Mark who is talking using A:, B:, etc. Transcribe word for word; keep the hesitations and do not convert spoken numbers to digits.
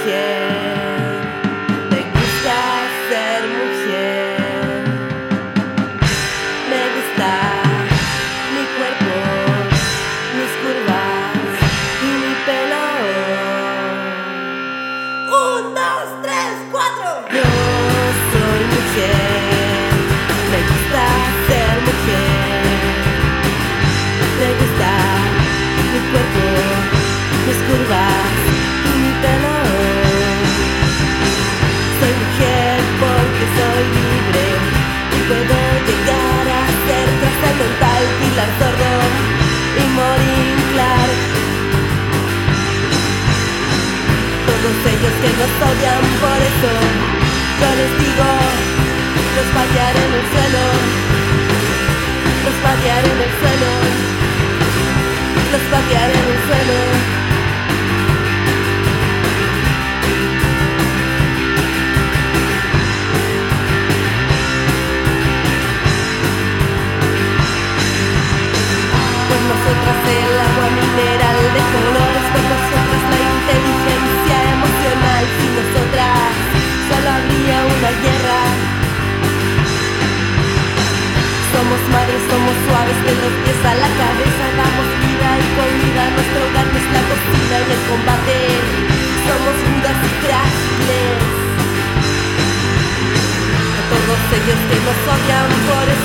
A: mujer, me gusta ser mujer, me gusta mi cuerpo, mis curvas y mi pelo. Un, dos, tres, cuatro. Yo soy mujer, me gusta ser mujer, me gusta mi cuerpo, mis curvas y mi pelo. Soy mujer porque soy libre y puedo llegar a ser trascendental, Pilar Sordo y Maureen Clark. Todos ellos que nos odian por eso, yo les digo, los patearé en el suelo, los patearé en el suelo, los patearé en el suelo. Por nosotras el agua mineral de colores, por nosotras la inteligencia emocional. Sin nosotras solo habría una guerra. Somos madres, somos suaves de los pies a la cabeza, damos vida y comida, nuestro hogar es la cocina y el combate. Somos rudas y frágiles. A todos ellos que nos odian por eso,